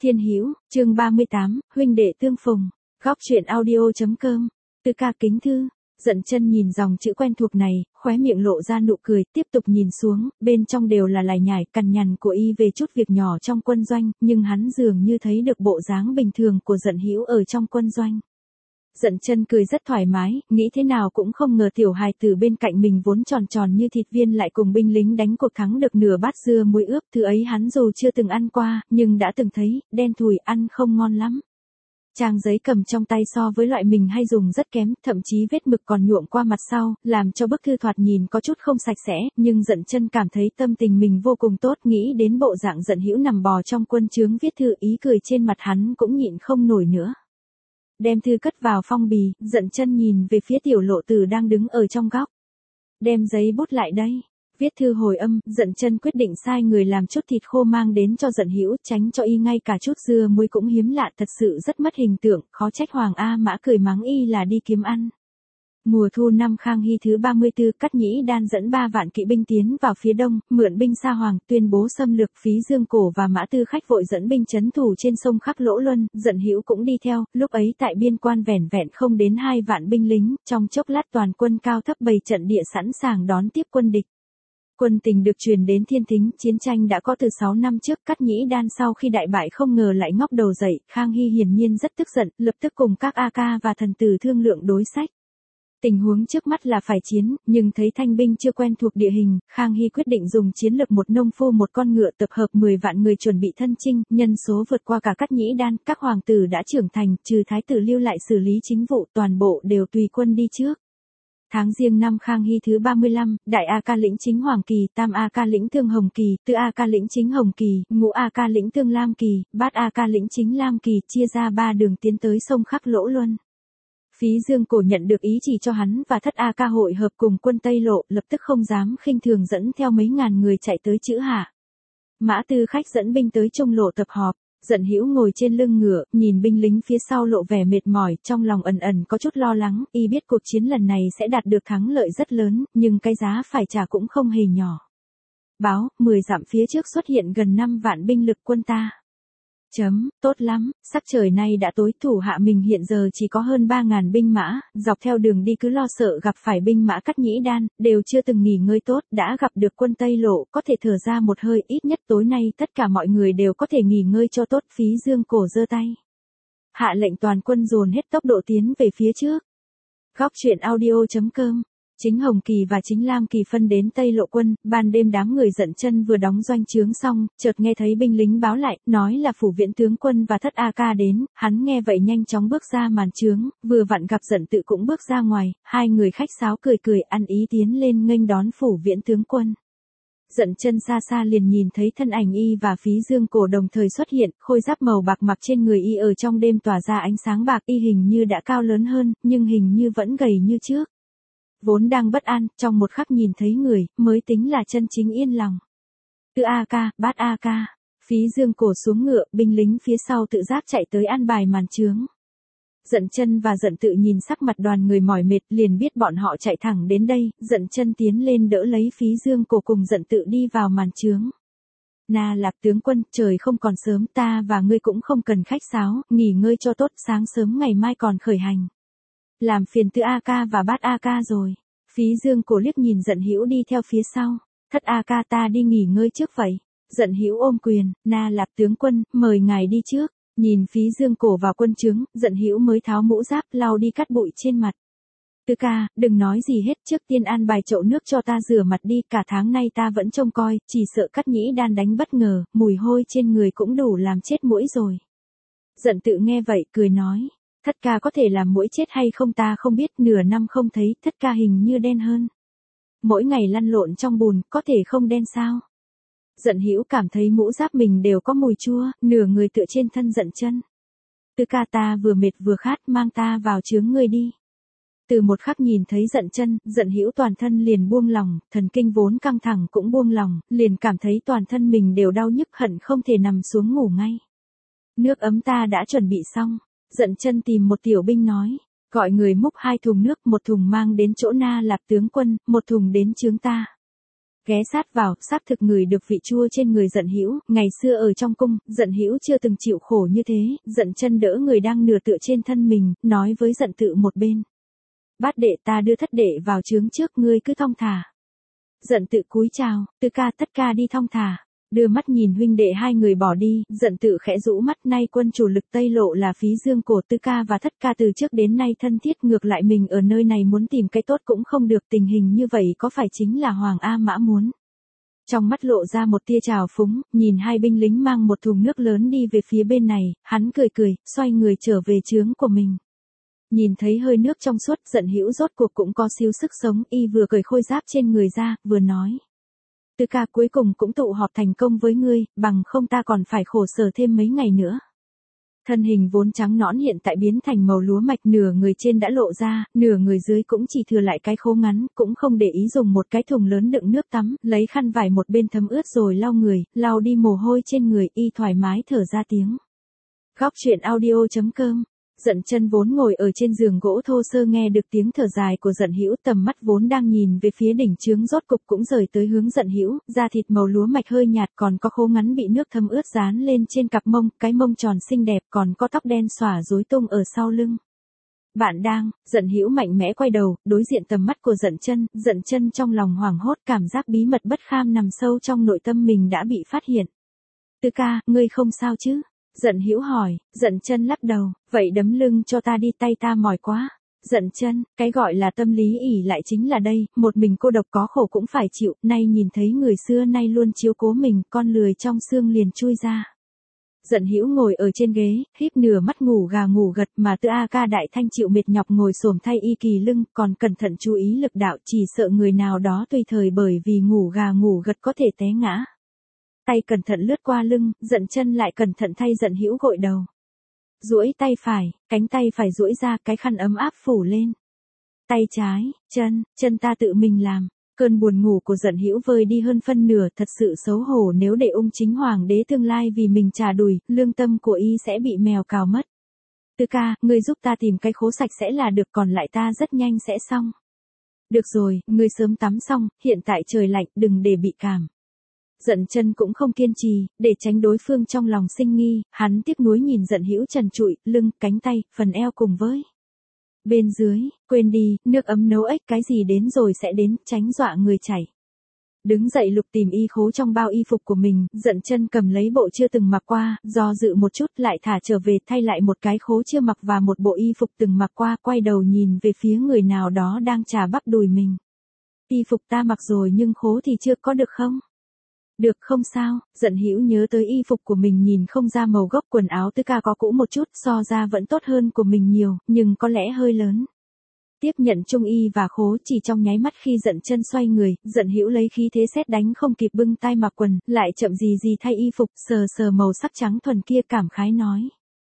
Thiên Hữu, chương 38, huynh đệ tương phùng. Góc truyện audio.com. Từ ca kính thư. Dận Chân nhìn dòng chữ quen thuộc này, khóe miệng lộ ra nụ cười, tiếp tục nhìn xuống, bên trong đều là lải nhải cằn nhằn của y về chút việc nhỏ trong quân doanh, nhưng hắn dường như thấy được bộ dáng bình thường của Dận Hữu ở trong quân doanh. Dận Chân cười rất thoải mái, nghĩ thế nào cũng không ngờ tiểu hài tử bên cạnh mình vốn tròn tròn như thịt viên lại cùng binh lính đánh cuộc thắng được nửa bát dưa muối ướp, thứ ấy hắn dù chưa từng ăn qua, nhưng đã từng thấy, đen thùi ăn không ngon lắm. Trang giấy cầm trong tay so với loại mình hay dùng rất kém, thậm chí vết mực còn nhuộm qua mặt sau, làm cho bức thư thoạt nhìn có chút không sạch sẽ, nhưng Dận Chân cảm thấy tâm tình mình vô cùng tốt, nghĩ đến bộ dạng Dận Hữu nằm bò trong quân trướng viết thư, ý cười trên mặt hắn cũng nhịn không nổi nữa. Đem thư cất vào phong bì, Dận Chân nhìn về phía Tiểu Lộ Tử đang đứng ở trong góc. Đem giấy bút lại đây. Viết thư hồi âm, Dận Chân quyết định sai người làm chút thịt khô mang đến cho Dận Hữu, tránh cho y ngay cả chút dưa muối cũng hiếm lạ, thật sự rất mất hình tượng, khó trách Hoàng A Mã cười mắng y là đi kiếm ăn. Mùa thu năm Khang Hy thứ 34, Cát Nhĩ Đan dẫn 3 vạn kỵ binh tiến vào phía đông, mượn binh Sa Hoàng, tuyên bố xâm lược. Phí Dương Cổ và Mã Tư Khách vội dẫn binh trấn thủ trên sông Khắc Lỗ Luân, Dận Hữu cũng đi theo, lúc ấy tại biên quan vẻn vẹn không đến 2 vạn binh lính, trong chốc lát toàn quân cao thấp bày trận địa sẵn sàng đón tiếp quân địch. Quân tình được truyền đến Thiên Thính, chiến tranh đã có từ 6 năm trước, Cát Nhĩ Đan sau khi đại bại không ngờ lại ngóc đầu dậy, Khang Hy hiển nhiên rất tức giận, lập tức cùng các A Ca và thần tử thương lượng đối sách. Tình huống trước mắt là phải chiến, nhưng thấy thanh binh chưa quen thuộc địa hình, Khang Hy quyết định dùng chiến lược một nông phu một con ngựa tập hợp 10 vạn người chuẩn bị thân chinh, nhân số vượt qua cả Cát Nhĩ Đan, các hoàng tử đã trưởng thành, trừ thái tử lưu lại xử lý chính vụ, toàn bộ đều tùy quân đi trước. Tháng Giêng năm Khang Hy thứ 35, Đại A Ca lĩnh chính Hoàng Kỳ, Tam A Ca lĩnh Thương Hồng Kỳ, Tư A Ca lĩnh chính Hồng Kỳ, Ngũ A Ca lĩnh Thương Lam Kỳ, Bát A Ca lĩnh chính Lam Kỳ, chia ra 3 đường tiến tới sông Khắc Lỗ Luân. Phí Dương Cổ nhận được ý chỉ cho hắn và Thất A Ca hội hợp cùng quân Tây Lộ, lập tức không dám khinh thường dẫn theo mấy ngàn người chạy tới Chữ Hạ. Mã Tư Khách dẫn binh tới Trung Lộ tập họp. Dận Hữu ngồi trên lưng ngựa, nhìn binh lính phía sau lộ vẻ mệt mỏi, trong lòng ẩn ẩn có chút lo lắng, y biết cuộc chiến lần này sẽ đạt được thắng lợi rất lớn, nhưng cái giá phải trả cũng không hề nhỏ. Báo, 10 dặm phía trước xuất hiện gần 5 vạn binh lực quân ta. Tốt lắm, sắc trời nay đã tối, thủ hạ mình hiện giờ chỉ có hơn 3.000 binh mã, dọc theo đường đi cứ lo sợ gặp phải binh mã Cát Nhĩ Đan, đều chưa từng nghỉ ngơi tốt, đã gặp được quân Tây Lộ, có thể thở ra một hơi, ít nhất tối nay tất cả mọi người đều có thể nghỉ ngơi cho tốt. Phí Dương Cổ giơ tay. Hạ lệnh toàn quân dồn hết tốc độ tiến về phía trước. Góc truyện audio.com. Chính Hồng Kỳ và chính Lam Kỳ phân đến Tây Lộ quân, ban đêm đám người Dận Chân vừa đóng doanh trướng xong, chợt nghe thấy binh lính báo lại, nói là phủ viện tướng quân và Thất A Ca đến, hắn nghe vậy nhanh chóng bước ra màn trướng, vừa vặn gặp Dận Tự cũng bước ra ngoài, hai người khách sáo cười cười ăn ý tiến lên nghênh đón phủ viện tướng quân. Dận Chân xa xa liền nhìn thấy thân ảnh y và Phí Dương Cổ đồng thời xuất hiện, khôi giáp màu bạc mặc trên người y ở trong đêm tỏa ra ánh sáng bạc, y hình như đã cao lớn hơn, nhưng hình như vẫn gầy như trước. Vốn đang bất an, trong một khắc nhìn thấy người, mới tính là chân chính yên lòng. Tư A Ca, Bát A Ca, Phí Dương Cổ xuống ngựa, binh lính phía sau tự giác chạy tới an bài màn trướng. Dận Chân và Dận Tự nhìn sắc mặt đoàn người mỏi mệt, liền biết bọn họ chạy thẳng đến đây, Dận Chân tiến lên đỡ lấy Phí Dương Cổ cùng Dận Tự đi vào màn trướng. Na Lạp tướng quân, trời không còn sớm, ta và ngươi cũng không cần khách sáo, nghỉ ngơi cho tốt, sáng sớm ngày mai còn khởi hành. Làm phiền Tư A Ca và Bát A Ca rồi. Phí Dương Cổ liếc nhìn Dận Hữu đi theo phía sau. Thất A Ca, ta đi nghỉ ngơi trước vậy. Dận Hữu ôm quyền, Na Lạp tướng quân, mời ngài đi trước. Nhìn Phí Dương Cổ vào quân trướng, Dận Hữu mới tháo mũ giáp, lau đi cát bụi trên mặt. Tư ca, đừng nói gì hết, trước tiên an bài chậu nước cho ta rửa mặt đi, cả tháng nay ta vẫn trông coi, chỉ sợ Cát Nhĩ Đan đánh bất ngờ, mùi hôi trên người cũng đủ làm chết muỗi rồi. Dận Tự nghe vậy, cười nói. Thất ca có thể làm muỗi chết hay không ta không biết, nửa năm không thấy, Thất ca hình như đen hơn. Mỗi ngày lăn lộn trong bùn, có thể không đen sao? Dận Hữu cảm thấy mũ giáp mình đều có mùi chua, nửa người tựa trên thân Dận Chân. Tư ca, ta vừa mệt vừa khát, mang ta vào chướng ngươi đi. Từ một khắc nhìn thấy Dận Chân, Dận Hữu toàn thân liền buông lòng, thần kinh vốn căng thẳng cũng buông lòng, liền cảm thấy toàn thân mình đều đau nhức, hận không thể nằm xuống ngủ ngay. Nước ấm ta đã chuẩn bị xong. Dận Chân tìm một tiểu binh nói, gọi người múc 2 thùng nước, một thùng mang đến chỗ Na Lạp tướng quân, một thùng đến chướng ta. Ghé sát vào, xác thực ngửi được vị chua trên người Dận Hữu, ngày xưa ở trong cung, Dận Hữu chưa từng chịu khổ như thế, Dận Chân đỡ người đang nửa tựa trên thân mình, nói với Dận Tự một bên. Bát đệ ta đưa thất đệ vào trướng trước, ngươi cứ thong thả. Dận Tự cúi chào, Tư ca tất ca đi thong thả. Đưa mắt nhìn huynh đệ hai người bỏ đi, Dận Tự khẽ rũ mắt, nay quân chủ lực Tây Lộ là Phí Dương của Tư ca và thất ca từ trước đến nay thân thiết, ngược lại mình ở nơi này muốn tìm cái tốt cũng không được, tình hình như vậy có phải chính là Hoàng A Mã muốn. Trong mắt lộ ra một tia trào phúng, nhìn hai binh lính mang một thùng nước lớn đi về phía bên này, hắn cười cười, xoay người trở về trướng của mình. Nhìn thấy hơi nước trong suốt, Dận Hữu rốt cuộc cũng có xíu sức sống, y vừa cởi khôi giáp trên người ra, vừa nói. Tư ca cuối cùng cũng tụ họp thành công với ngươi, bằng không ta còn phải khổ sở thêm mấy ngày nữa. Thân hình vốn trắng nõn hiện tại biến thành màu lúa mạch, nửa người trên đã lộ ra, nửa người dưới cũng chỉ thừa lại cái khố ngắn, cũng không để ý dùng một cái thùng lớn đựng nước tắm, lấy khăn vải một bên thấm ướt rồi lau người, lau đi mồ hôi trên người, y thoải mái thở ra tiếng. Góc truyện audio.com. Dận Chân vốn ngồi ở trên giường gỗ thô sơ nghe được tiếng thở dài của Dận Hữu, tầm mắt vốn đang nhìn về phía đỉnh chướng rốt cục cũng rời tới hướng Dận Hữu, da thịt màu lúa mạch hơi nhạt, còn có khố ngắn bị nước thấm ướt dán lên trên cặp mông, cái mông tròn xinh đẹp, còn có tóc đen xõa rối tung ở sau lưng. Bạn đang, Dận Hữu mạnh mẽ quay đầu, đối diện tầm mắt của Dận Chân trong lòng hoảng hốt, cảm giác bí mật bất kham nằm sâu trong nội tâm mình đã bị phát hiện. Tư ca, ngươi không sao chứ? Dận Hữu hỏi, Dận Chân lắc đầu, vậy đấm lưng cho ta đi, tay ta mỏi quá. Dận Chân, cái gọi là tâm lý ỷ lại chính là đây, một mình cô độc có khổ cũng phải chịu, nay nhìn thấy người xưa nay luôn chiếu cố mình, con lười trong xương liền chui ra. Dận Hữu ngồi ở trên ghế, híp nửa mắt ngủ gà ngủ gật, mà Tư A Ca đại thanh chịu mệt nhọc ngồi xổm thay y kỳ lưng, còn cẩn thận chú ý lực đạo, chỉ sợ người nào đó tùy thời bởi vì ngủ gà ngủ gật có thể té ngã. Tay cẩn thận lướt qua lưng, Dận Chân lại cẩn thận thay Dận Hữu gội đầu. Duỗi tay phải, cánh tay phải duỗi ra, cái khăn ấm áp phủ lên. Tay trái, chân ta tự mình làm. Cơn buồn ngủ của Dận Hữu vơi đi hơn phân nửa, thật sự xấu hổ nếu để ung chính hoàng đế tương lai vì mình trà đùi, lương tâm của y sẽ bị mèo cào mất. Tư ca, ngươi giúp ta tìm cái khố sạch sẽ là được, còn lại ta rất nhanh sẽ xong. Được rồi, ngươi sớm tắm xong, hiện tại trời lạnh, đừng để bị cảm. Dận Chân cũng không kiên trì, để tránh đối phương trong lòng sinh nghi, hắn tiếc nuối nhìn Dận Hữu trần trụi, lưng, cánh tay, phần eo cùng với. Bên dưới, quên đi, nước ấm nấu ếch, cái gì đến rồi sẽ đến, tránh dọa người chảy. Đứng dậy lục tìm y khố trong bao y phục của mình, Dận Chân cầm lấy bộ chưa từng mặc qua, do dự một chút lại thả trở về, thay lại một cái khố chưa mặc và một bộ y phục từng mặc qua, quay đầu nhìn về phía người nào đó đang chà bắp đùi mình. Y phục ta mặc rồi nhưng khố thì chưa, có được không? Được, không sao. Dận Hữu nhớ tới y phục của mình nhìn không ra màu gốc, quần áo Tư ca có cũ một chút, so ra vẫn tốt hơn của mình nhiều, nhưng có lẽ hơi lớn. Tiếp nhận trung y và khố, chỉ trong nháy mắt khi Dận Chân xoay người, Dận Hữu lấy khí thế sét đánh không kịp bưng tay mặc quần, lại chậm gì gì thay y phục, sờ sờ màu sắc trắng thuần kia, cảm khái nói.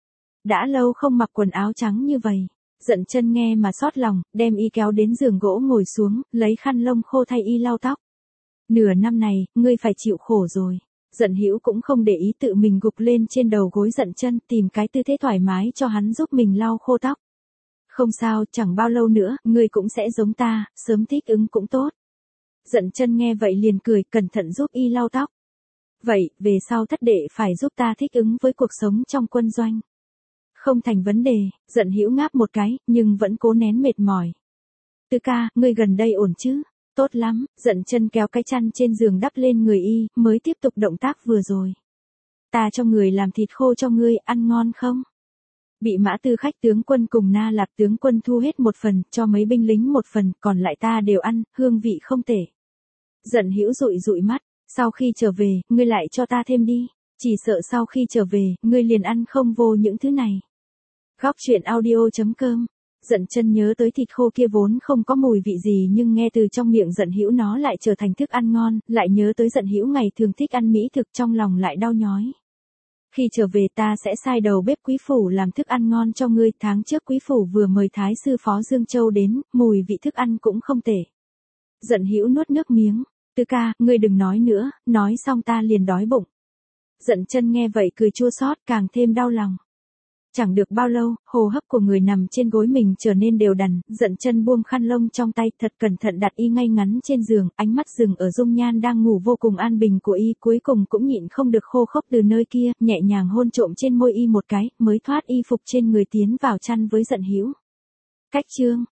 Đã lâu không mặc quần áo trắng như vậy. Dận Chân nghe mà xót lòng, đem y kéo đến giường gỗ ngồi xuống, lấy khăn lông khô thay y lau tóc. Nửa năm này, ngươi phải chịu khổ rồi. Dận Hữu cũng không để ý, tự mình gục lên trên đầu gối Dận Chân, tìm cái tư thế thoải mái cho hắn giúp mình lau khô tóc. Không sao, chẳng bao lâu nữa, ngươi cũng sẽ giống ta, sớm thích ứng cũng tốt. Dận Chân nghe vậy liền cười, cẩn thận giúp y lau tóc. Vậy, về sau thất đệ phải giúp ta thích ứng với cuộc sống trong quân doanh. Không thành vấn đề. Dận Hữu ngáp một cái, nhưng vẫn cố nén mệt mỏi. Tư ca, ngươi gần đây ổn chứ? Tốt lắm. Dận Chân kéo cái chăn trên giường đắp lên người y, mới tiếp tục động tác vừa rồi. Ta cho người làm thịt khô cho ngươi, ăn ngon không? Bị Mã Tư khách tướng quân cùng Na Lạp tướng quân thu hết một phần, cho mấy binh lính một phần, còn lại ta đều ăn, hương vị không tệ. Dận Hữu dụi dụi mắt, sau khi trở về, ngươi lại cho ta thêm đi. Chỉ sợ sau khi trở về, ngươi liền ăn không vô những thứ này. Góc truyện audio.com. Dận Chân nhớ tới thịt khô kia vốn không có mùi vị gì, nhưng nghe từ trong miệng Dận Hữu nó lại trở thành thức ăn ngon, lại nhớ tới Dận Hữu ngày thường thích ăn mỹ thực, trong lòng lại đau nhói. Khi trở về ta sẽ sai đầu bếp Quý phủ làm thức ăn ngon cho ngươi, tháng trước Quý phủ vừa mời Thái sư Phó Dương Châu đến, mùi vị thức ăn cũng không tệ. Dận Hữu nuốt nước miếng, Tư ca, ngươi đừng nói nữa, nói xong ta liền đói bụng. Dận Chân nghe vậy cười chua xót, càng thêm đau lòng. Chẳng được bao lâu, hô hấp của người nằm trên gối mình trở nên đều đặn, Dận Chân buông khăn lông trong tay, thật cẩn thận đặt y ngay ngắn trên giường, ánh mắt dừng ở dung nhan đang ngủ vô cùng an bình của y, cuối cùng cũng nhịn không được khô khốc từ nơi kia, nhẹ nhàng hôn trộm trên môi y một cái, mới thoát y phục trên người tiến vào chăn với Dận Hữu. Cách chương